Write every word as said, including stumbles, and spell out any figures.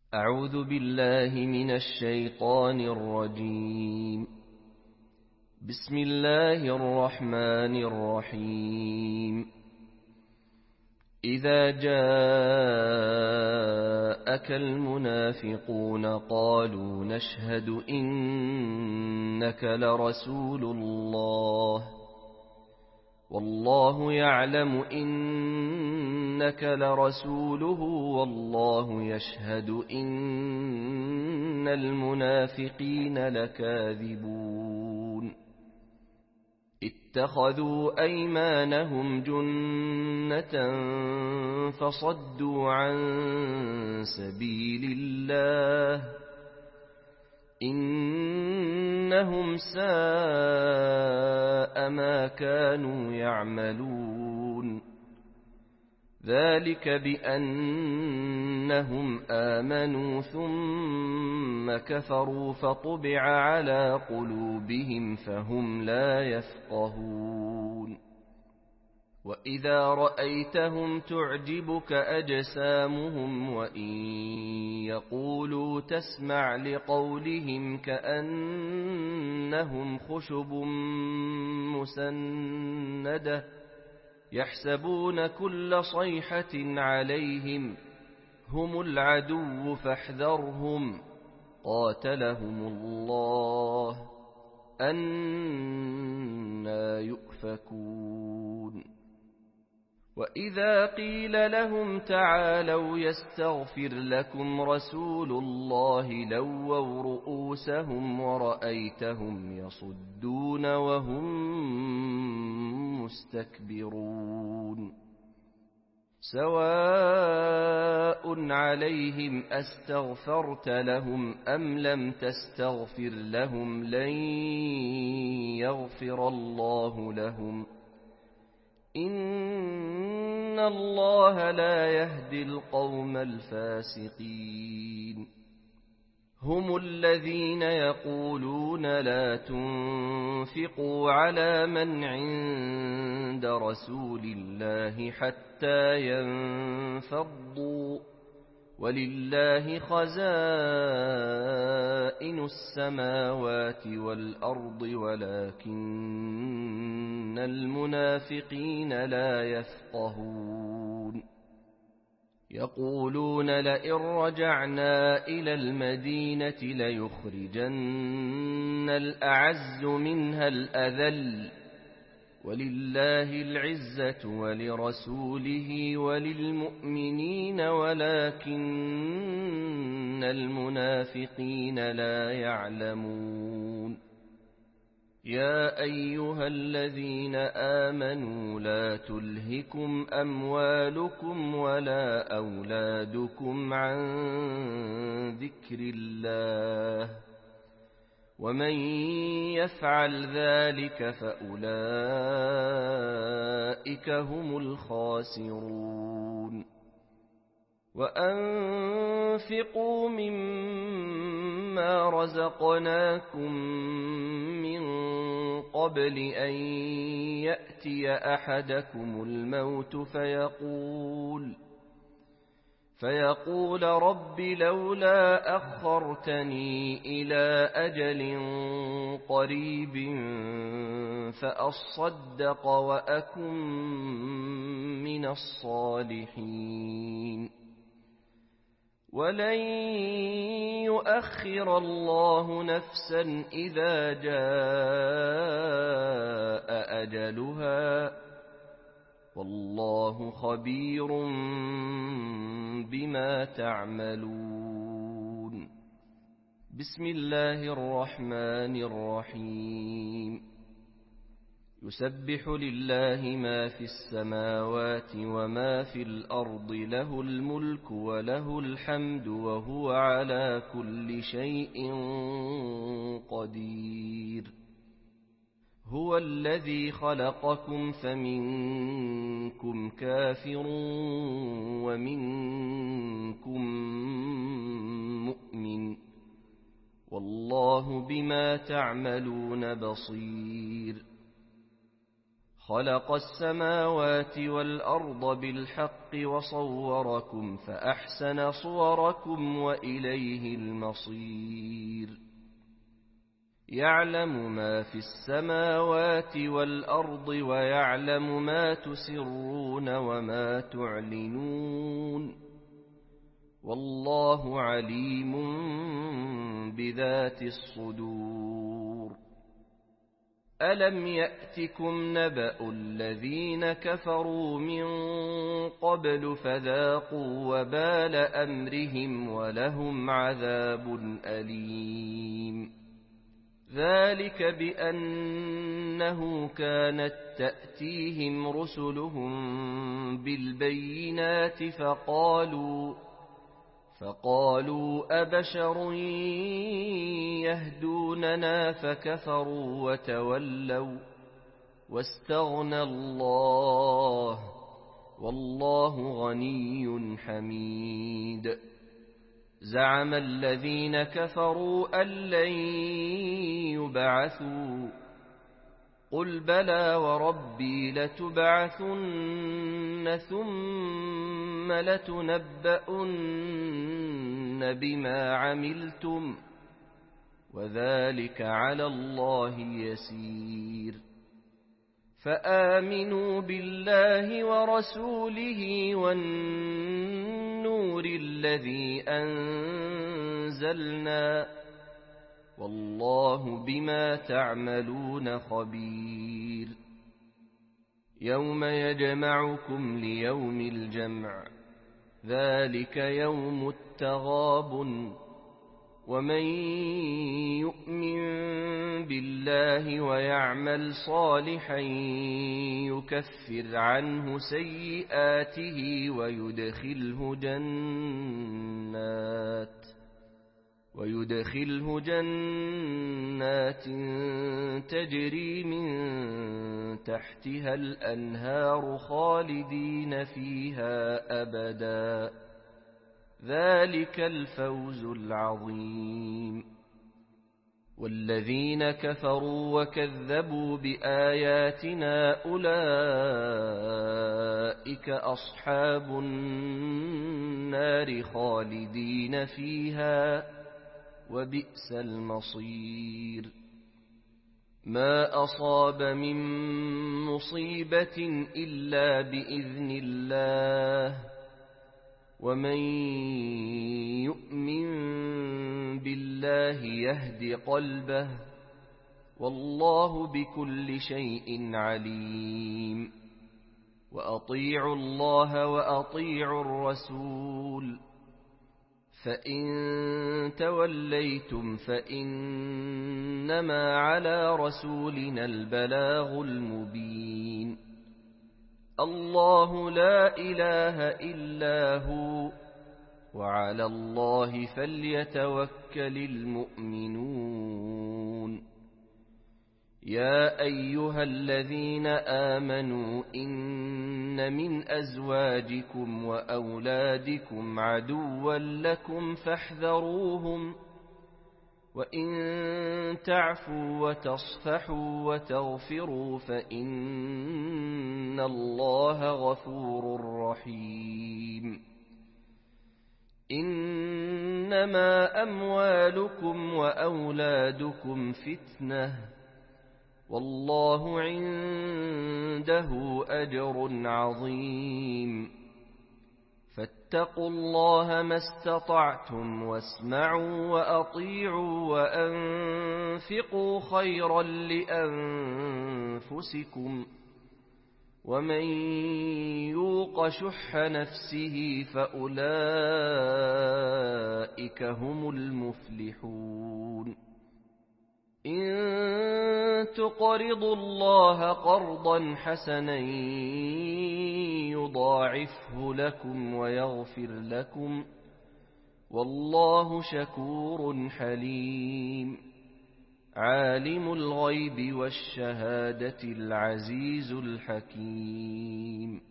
أعوذ بالله من الشيطان الرجيم. بسم الله الرحمن الرحيم. إذا جاءك المنافقون قالوا نشهد إنك لرسول الله والله يعلم إنك لرسوله والله يشهد إن المنافقين لكاذبون. اتخذوا أيمانهم جنة فصدوا عن سبيل الله إنهم ساء ما كانوا يعملون. ذلك بأنهم آمنوا ثم كفروا فطبع على قلوبهم فهم لا يفقهون. وإذا رأيتهم تعجبك أجسامهم وإن يقولوا تسمع لقولهم كأنهم خشب مسندة يحسبون كل صيحة عليهم هم العدو فاحذرهم قاتلهم الله أنى يؤفكون. وإذا قيل لهم تعالوا يستغفر لكم رسول الله لووا رؤوسهم ورأيتهم يصدون وهم مستكبرون. سواء عليهم أستغفرت لهم أم لم تستغفر لهم لن يغفر الله لهم إن الله لا يهدي القوم الفاسقين. هم الذين يقولون لا تنفقوا على من عند رسول الله حتى ينفضوا ولله خزائن السماوات والأرض ولكن المنافقين لا يفقهون. يقولون لئن رجعنا إلى المدينة ليخرجن الأعز منها الأذل ولله العزة ولرسوله وللمؤمنين ولكن المنافقين لا يعلمون. يا أيها الذين آمنوا لا تلهكم أموالكم ولا أولادكم عن ذكر الله ومن يفعل ذلك فأولئك هم الخاسرون. وأنفقوا مما رزقناكم من قبل أن يأتي أحدكم الموت فيقول فيقول رب لولا أخرتني إلى أجل قريب فأصدق وأكن من الصالحين. ولن يؤخر الله نفسا إذا جاء أجلها والله خبير بما تعملون. بسم الله الرحمن الرحيم. يسبح لله ما في السماوات وما في الأرض له الملك وله الحمد وهو على كل شيء قدير. هو الذي خلقكم فمنكم كافر ومنكم مؤمن والله بما تعملون بصير. خلق السماوات والأرض بالحق وصوركم فأحسن صوركم وإليه المصير يعلم ما في السماوات والأرض ويعلم ما تسرون وما تعلنون والله عليم بذات الصدور ألم يأتكم نبأ الذين كفروا من قبل فذاقوا وبال أمرهم ولهم عذاب أليم ذلك بأنه كانت تأتيهم رسلهم بالبينات فقالوا فقالوا أبشر يهدوننا فكفروا وتولوا واستغنى الله والله غني حميد زعم الذين كفروا أن لن يبعثوا قل بلى وربي لتبعثن ثم لتنبؤن بما عملتم وذلك على الله يسير فآمنوا بالله ورسوله والنور الذي أنزلنا والله بما تعملون خبير يوم يجمعكم ليوم الجمع ذلك يوم التغابن ومن يؤمن بالله ويعمل صالحا يكفر عنه سيئاته ويدخله جنات ويدخله جنات تجري من تحتها الأنهار خالدين فيها أبدا ذلك الفوز العظيم والذين كفروا وكذبوا بآياتنا أولئك أصحاب النار خالدين فيها وبئس المصير ما أصاب من مصيبة إلا بإذن الله ومن يؤمن بالله يهد قلبه والله بكل شيء عليم وأطيعوا الله وأطيعوا الرسول فإن توليتم فإنما على رسولنا البلاغ المبين الله لا إله إلا هو وعلى الله فليتوكل المؤمنون يا أيها الذين آمنوا إن من أزواجكم وأولادكم عدوا لكم فاحذروهم وإن تعفوا وتصفحوا وتغفروا فإن الله غفور رحيم إنما أموالكم وأولادكم فتنة والله عنده أجر عظيم فاتقوا الله ما استطعتم واسمعوا وأطيعوا وأنفقوا خيرا لأنفسكم ومن يوق شح نفسه فأولئك هم المفلحون إن تقرضوا الله قرضا حسنا يضاعفه لكم ويغفر لكم والله شكور حليم عالم الغيب والشهادة العزيز الحكيم